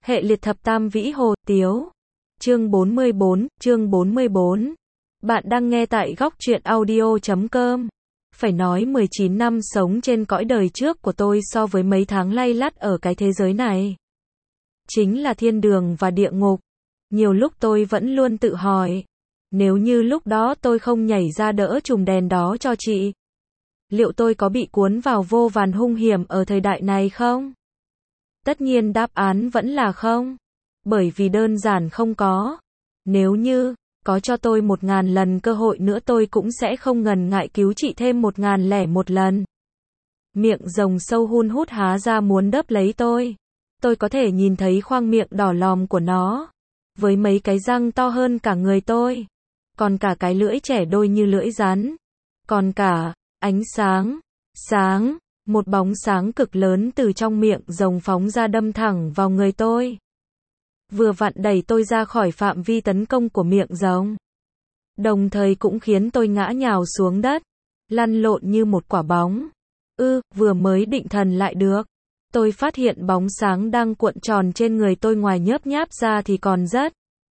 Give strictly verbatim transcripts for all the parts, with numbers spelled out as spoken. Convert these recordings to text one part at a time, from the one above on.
Hệ liệt thập tam vĩ hồ, Tiếu. Chương bốn mươi bốn, chương bốn mươi bốn. Bạn đang nghe tại góc truyện audio chấm com. Phải nói mười chín năm sống trên cõi đời trước của tôi so với mấy tháng lay lắt ở cái thế giới này, chính là thiên đường và địa ngục. Nhiều lúc tôi vẫn luôn tự hỏi, nếu như lúc đó tôi không nhảy ra đỡ chùm đèn đó cho chị, liệu tôi có bị cuốn vào vô vàn hung hiểm ở thời đại này không? Tất nhiên đáp án vẫn là không. Bởi vì đơn giản không có. Nếu như có cho tôi một ngàn lần cơ hội nữa tôi cũng sẽ không ngần ngại cứu chị thêm một ngàn lẻ một lần. Miệng rồng sâu hun hút há ra muốn đớp lấy tôi. Tôi có thể nhìn thấy khoang miệng đỏ lòm của nó, với mấy cái răng to hơn cả người tôi. Còn cả cái lưỡi trẻ đôi như lưỡi rắn. Còn cả ánh sáng, sáng, một bóng sáng cực lớn từ trong miệng rồng phóng ra đâm thẳng vào người tôi. Vừa vặn đẩy tôi ra khỏi phạm vi tấn công của miệng rồng. Đồng thời cũng khiến tôi ngã nhào xuống đất, lăn lộn như một quả bóng. Ư, vừa mới định thần lại được, tôi phát hiện bóng sáng đang cuộn tròn trên người tôi ngoài nhớp nháp ra thì còn rất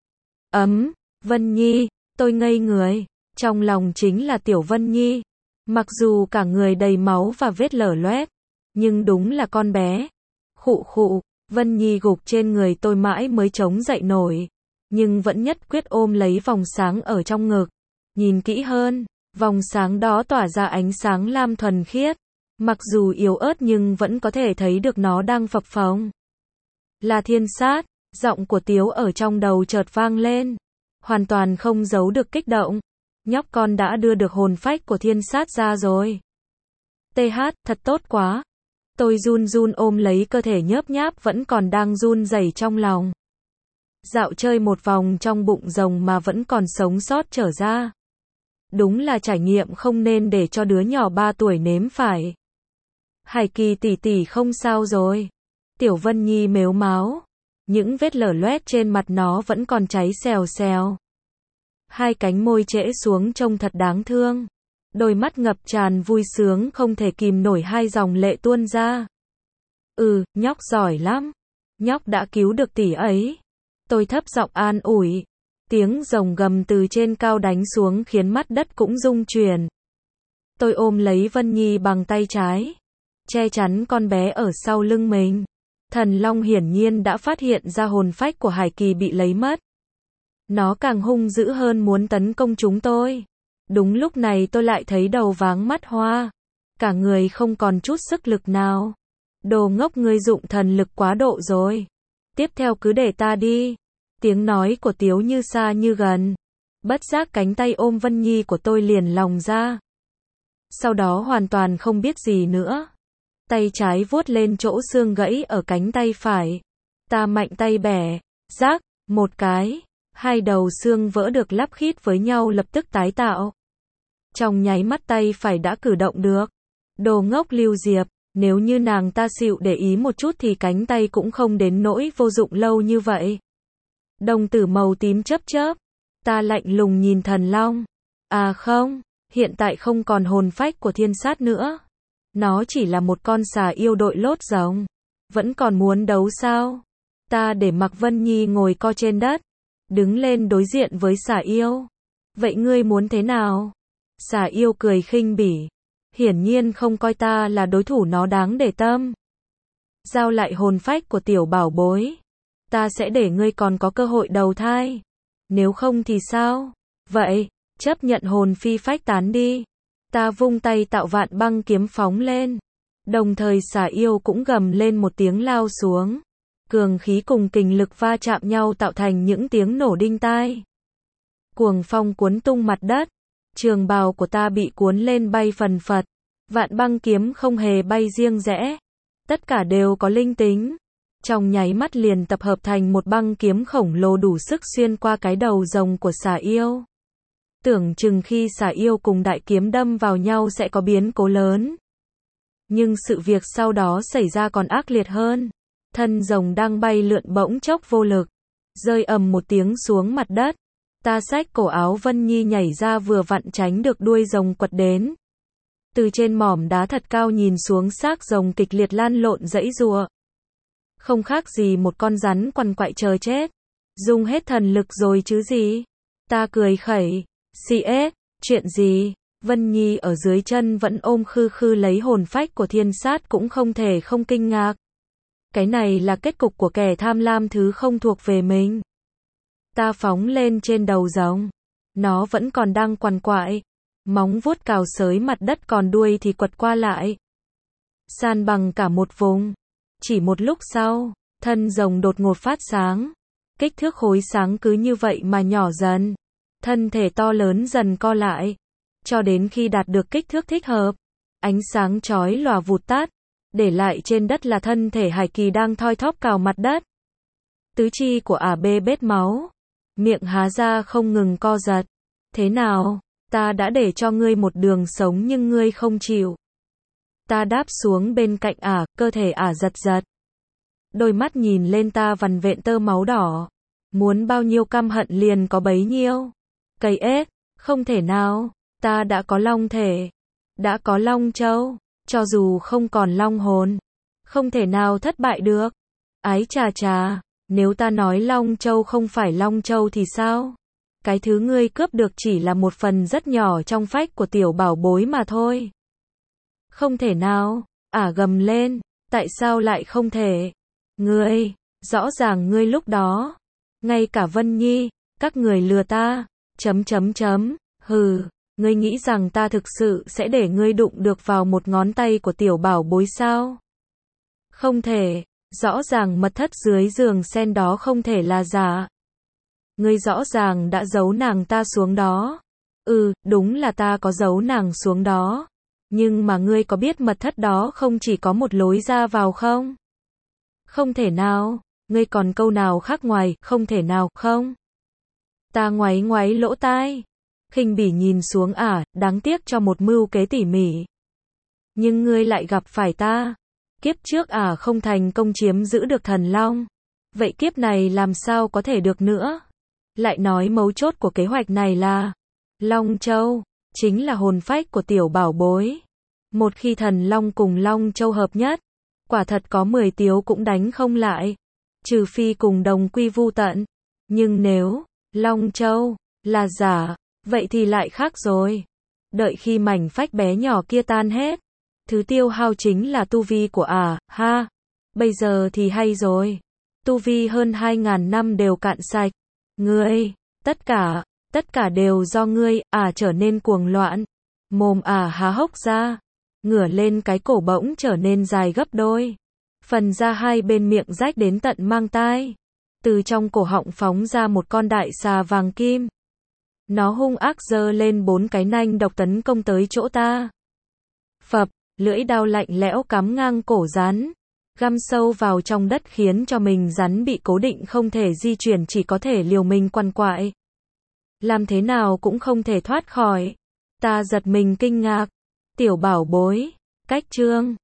ấm. Vân Nhi, tôi ngây người, trong lòng chính là Tiểu Vân Nhi. Mặc dù cả người đầy máu và vết lở loét, nhưng đúng là con bé. Khụ khụ, Vân Nhi gục trên người tôi mãi mới chống dậy nổi, nhưng vẫn nhất quyết ôm lấy vòng sáng ở trong ngực. Nhìn kỹ hơn, vòng sáng đó tỏa ra ánh sáng lam thuần khiết, mặc dù yếu ớt nhưng vẫn có thể thấy được nó đang phập phồng. Là thiên sát, giọng của Tiếu ở trong đầu chợt vang lên, hoàn toàn không giấu được kích động. Nhóc con đã đưa được hồn phách của thiên sát ra rồi. tê hát, thật tốt quá. Tôi run run ôm lấy cơ thể nhớp nháp vẫn còn đang run rẩy trong lòng. Dạo chơi một vòng trong bụng rồng mà vẫn còn sống sót trở ra. Đúng là trải nghiệm không nên để cho đứa nhỏ ba tuổi nếm phải. Hải Kỳ tỷ tỷ không sao rồi. Tiểu Vân Nhi mếu máo. Những vết lở loét trên mặt nó vẫn còn cháy xèo xèo. Hai cánh môi trễ xuống trông thật đáng thương. Đôi mắt ngập tràn vui sướng không thể kìm nổi hai dòng lệ tuôn ra. Ừ, nhóc giỏi lắm. Nhóc đã cứu được tỷ ấy. Tôi thấp giọng an ủi. Tiếng rồng gầm từ trên cao đánh xuống khiến mắt đất cũng rung chuyển. Tôi ôm lấy Vân Nhi bằng tay trái, che chắn con bé ở sau lưng mình. Thần Long hiển nhiên đã phát hiện ra hồn phách của Hải Kỳ bị lấy mất. Nó càng hung dữ hơn muốn tấn công chúng tôi. Đúng lúc này tôi lại thấy đầu váng mắt hoa, cả người không còn chút sức lực nào. Đồ ngốc, ngươi dụng thần lực quá độ rồi. Tiếp theo cứ để ta đi. Tiếng nói của Tiếu như xa như gần. Bất giác cánh tay ôm Vân Nhi của tôi liền lòng ra. Sau đó hoàn toàn không biết gì nữa. Tay trái vuốt lên chỗ xương gãy ở cánh tay phải. Ta mạnh tay bẻ, rác, một cái. Hai đầu xương vỡ được lắp khít với nhau lập tức tái tạo. Trong nháy mắt tay phải đã cử động được. Đồ ngốc Lưu Diệp, nếu như nàng ta xịu để ý một chút thì cánh tay cũng không đến nỗi vô dụng lâu như vậy. Đồng tử màu tím chớp chớp. Ta lạnh lùng nhìn Thần Long. À không, hiện tại không còn hồn phách của thiên sát nữa. Nó chỉ là một con xà yêu đội lốt rồng. Vẫn còn muốn đấu sao? Ta để mặc Vân Nhi ngồi co trên đất, đứng lên đối diện với xà yêu. Vậy ngươi muốn thế nào? Xà yêu cười khinh bỉ. Hiển nhiên không coi ta là đối thủ nó đáng để tâm. Giao lại hồn phách của tiểu bảo bối. Ta sẽ để ngươi còn có cơ hội đầu thai. Nếu không thì sao? Vậy, chấp nhận hồn phi phách tán đi. Ta vung tay tạo vạn băng kiếm phóng lên. Đồng thời xà yêu cũng gầm lên một tiếng lao xuống. Cường khí cùng kình lực va chạm nhau tạo thành những tiếng nổ đinh tai. Cuồng phong cuốn tung mặt đất. Trường bào của ta bị cuốn lên bay phần phật. Vạn băng kiếm không hề bay riêng rẽ. Tất cả đều có linh tính. Trong nháy mắt liền tập hợp thành một băng kiếm khổng lồ đủ sức xuyên qua cái đầu rồng của xà yêu. Tưởng chừng khi xà yêu cùng đại kiếm đâm vào nhau sẽ có biến cố lớn. Nhưng sự việc sau đó xảy ra còn ác liệt hơn. Thân rồng đang bay lượn bỗng chốc vô lực, rơi ầm một tiếng xuống mặt đất. Ta xách cổ áo Vân Nhi nhảy ra vừa vặn tránh được đuôi rồng quật đến. Từ trên mỏm đá thật cao nhìn xuống xác rồng kịch liệt lăn lộn giãy giụa. Không khác gì một con rắn quằn quại chờ chết. Dùng hết thần lực rồi chứ gì. Ta cười khẩy. xê ét, chuyện gì? Vân Nhi ở dưới chân vẫn ôm khư khư lấy hồn phách của thiên sát cũng không thể không kinh ngạc. Cái này là kết cục của kẻ tham lam thứ không thuộc về mình. Ta phóng lên trên đầu rồng. Nó vẫn còn đang quằn quại. Móng vuốt cào xới mặt đất, còn đuôi thì quật qua lại. San bằng cả một vùng. Chỉ một lúc sau, thân rồng đột ngột phát sáng. Kích thước khối sáng cứ như vậy mà nhỏ dần. Thân thể to lớn dần co lại. Cho đến khi đạt được kích thước thích hợp. Ánh sáng chói lòa vụt tắt. Để lại trên đất là thân thể Hải Kỳ đang thoi thóp cào mặt đất. Tứ chi của ả bê bết máu. Miệng há ra không ngừng co giật. Thế nào? Ta đã để cho ngươi một đường sống nhưng ngươi không chịu. Ta đáp xuống bên cạnh ả, cơ thể ả giật giật. Đôi mắt nhìn lên ta vằn vện tơ máu đỏ. Muốn bao nhiêu căm hận liền có bấy nhiêu. Cây ếch, không thể nào, ta đã có long thể. Đã có long châu, cho dù không còn long hồn. Không thể nào thất bại được. Ái chà chà, nếu ta nói long châu không phải long châu thì sao? Cái thứ ngươi cướp được chỉ là một phần rất nhỏ trong phách của tiểu bảo bối mà thôi. Không thể nào, ả gầm lên, tại sao lại không thể? Ngươi, rõ ràng ngươi lúc đó, ngay cả Vân Nhi, các người lừa ta, chấm chấm chấm, hừ, ngươi nghĩ rằng ta thực sự sẽ để ngươi đụng được vào một ngón tay của tiểu bảo bối sao? Không thể, rõ ràng mật thất dưới giường sen đó không thể là giả. Ngươi rõ ràng đã giấu nàng ta xuống đó. Ừ, đúng là ta có giấu nàng xuống đó. Nhưng mà ngươi có biết mật thất đó không chỉ có một lối ra vào không? Không thể nào, ngươi còn câu nào khác ngoài, không thể nào, không? Ta ngoáy ngoáy lỗ tai. Khinh bỉ nhìn xuống ả, đáng tiếc cho một mưu kế tỉ mỉ. Nhưng ngươi lại gặp phải ta. Kiếp trước ả không thành công chiếm giữ được thần long. Vậy kiếp này làm sao có thể được nữa? Lại nói mấu chốt của kế hoạch này là Long Châu, chính là hồn phách của tiểu bảo bối. Một khi thần long cùng Long Châu hợp nhất, quả thật có mười tiếu cũng đánh không lại. Trừ phi cùng đồng quy vu tận. Nhưng nếu Long Châu là giả, vậy thì lại khác rồi. Đợi khi mảnh phách bé nhỏ kia tan hết, thứ tiêu hao chính là tu vi của ả, ha. Bây giờ thì hay rồi. Tu vi hơn hai ngàn năm đều cạn sạch. Ngươi, tất cả, tất cả đều do ngươi, ả trở nên cuồng loạn. Mồm ả há hốc ra, ngửa lên cái cổ bỗng trở nên dài gấp đôi. Phần da hai bên miệng rách đến tận mang tai. Từ trong cổ họng phóng ra một con đại xà vàng kim. Nó hung ác giơ lên bốn cái nanh độc tấn công tới chỗ ta. Phập, lưỡi đao lạnh lẽo cắm ngang cổ rắn. Găm sâu vào trong đất khiến cho mình rắn bị cố định không thể di chuyển, chỉ có thể liều mình quằn quại. Làm thế nào cũng không thể thoát khỏi. Ta giật mình kinh ngạc. Tiểu bảo bối, cách chương